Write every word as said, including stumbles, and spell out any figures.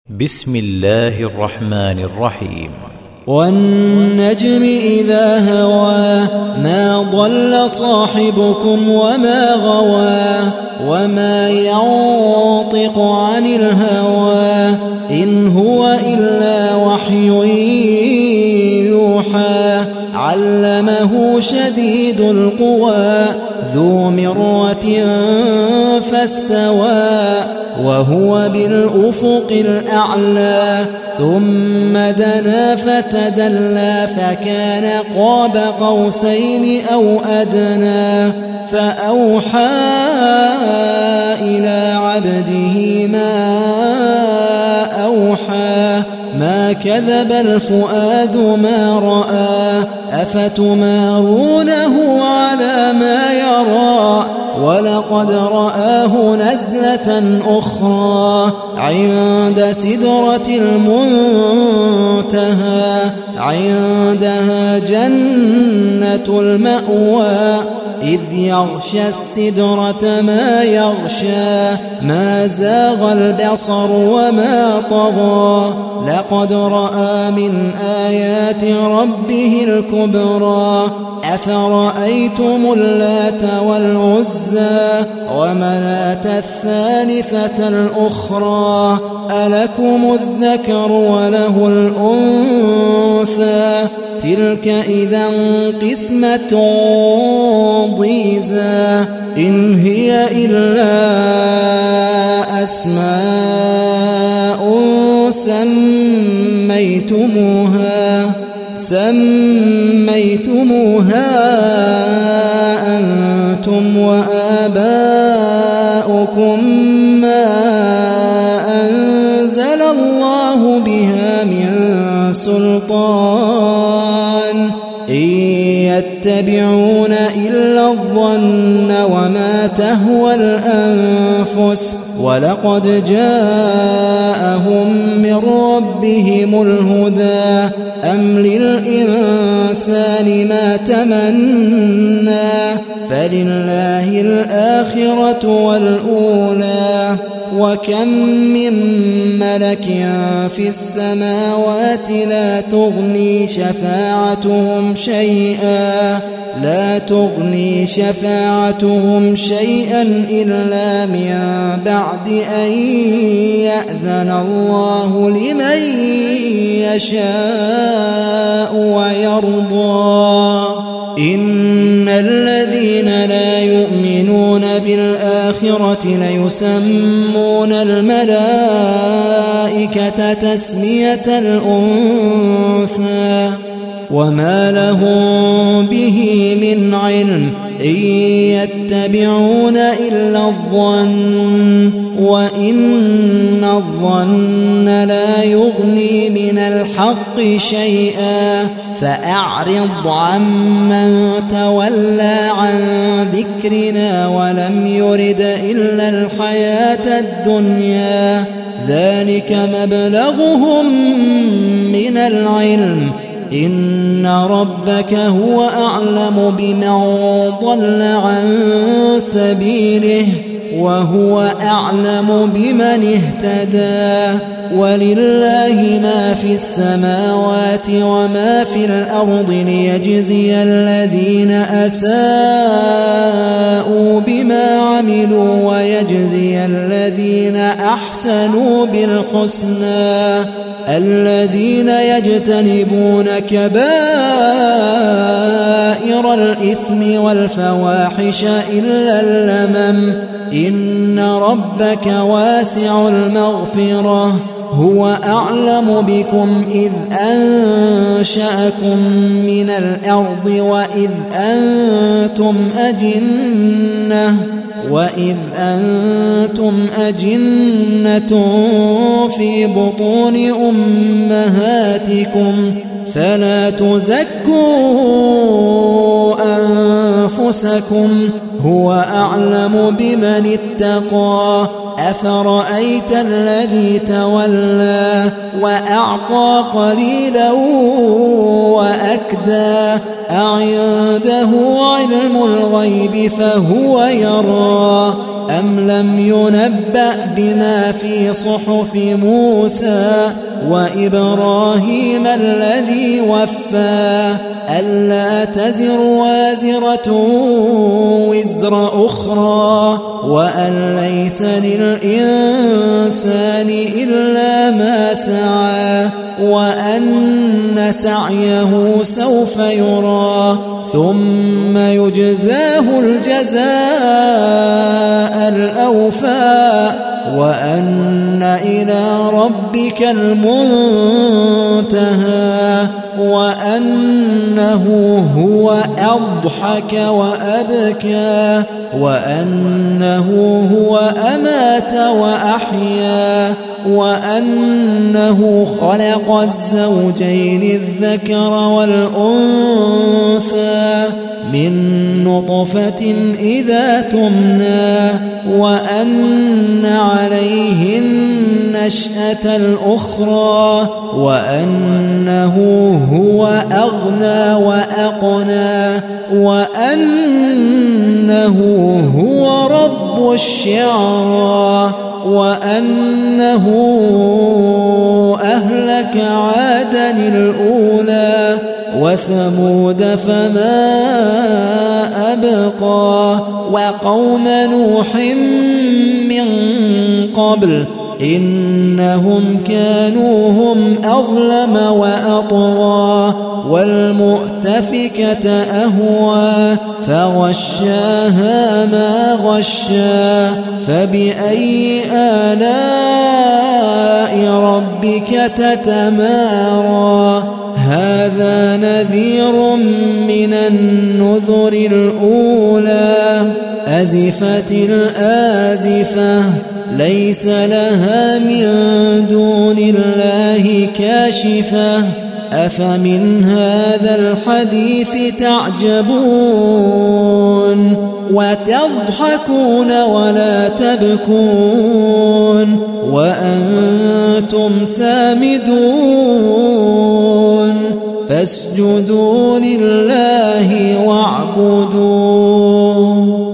بسم الله الرحمن الرحيم. والنجم إذا هوى ما ضل صاحبكم وما غوى وما ينطق عن الهوى إن هو إلا وحي يوحى علمه شديد القوى ذو مرة فاستوى وهو بالأفق الأعلى ثم دنا فتدلى فكان قاب قوسين أو أدنى فأوحى إلى عبده ما أوحى ما كذب الفؤاد ما رأى أفتمارونه على ما يرى ولقد رآه نزلة أخرى عند سدرة المنتهى عندها جنة المأوى إذ يغشى السدرة ما يغشى ما زاغ البصر وما طغى لقد رأى من آيات ربه الكبرى أفرأيتم اللات والعزى ومناة الثالثة الأخرى ألكم الذكر وله الأنثى تلك إذا قسمة ضيزى إن هي إلا أسماء سميتموها سميتموها أنتم وآباؤكم ما أنزل الله بها من سلطان إن يتبعون إلا الظن وما تهوى الأنفس ولقد جاءهم من ربهم الهدى أم للإنسان ما تمنى فلله الآخرة والأولى وكم من ملك في السماوات لا تغني شفاعتهم شيئا لا تغني شفاعتهم شيئا إلا من بعد أن يأذن الله لمن يشاء ويرضى إن الذين لا يؤمنون بالآخرة ليسمون الملائكة تسمية الأنثى وما لهم به من علم إن يتبعون إلا الظن وإن الظن لا يغني من الحق شيئا فأعرض عمن تولى عن ذكرنا ولم يرد إلا الحياة الدنيا ذلك مبلغهم من العلم إن ربك هو أعلم بمن ضل عن سبيله وهو أعلم بمن اهتدى ولله ما في السماوات وما في الأرض ليجزي الذين أساءوا بما عملوا ويجزي الذين أحسنوا بالحسنى الذين يجتنبون كبائر الإثم والفواحش إلا اللمم إن ربك واسع المغفرة هو أعلم بكم إذ أنشأكم من الأرض وإذ أنتم أجنة وإذ أنتم أجنة في بطون أمهاتكم فلا تزكوا أنفسكم هو أعلم بمن اتقى أفرأيت الذي تولى وأعطى قليلا وأكدى أعنده علم الغيب فهو يرى أم لم ينبأ بما في صحف موسى وإبراهيم الذي وفى ألا تزر وازرة وزر أخرى وأن ليس للإنسان إلا ما سعى وأن سعيه سوف يرى ثم يجزاه الجزاء الأوفى وأن إلى ربك المنتهى وأنه هو أضحك وأبكى وأنه هو أمات وأحيا وأنه خلق الزوجين الذكر والأنثى من نطفة إذا تمنى وأن عليه النشأة الأخرى وأنه هو أغنى وأقنى وأنه هو رب الشعرى وأنه أهلك عادا الأولى وثمود فما أبقى وقوم نوح من قبل إنهم كانوا هم أظلم وأطغى والمؤتفكة أهوى فغشاها ما غشى فبأي آلاء ربك تتمارى هذا نذير من النذر الأولى أزفت الآزفة ليس لها من دون الله كاشفة أفمن هذا الحديث تعجبون وتضحكون ولا تبكون وأنتم سامدون فاسجدوا لله واعبدوا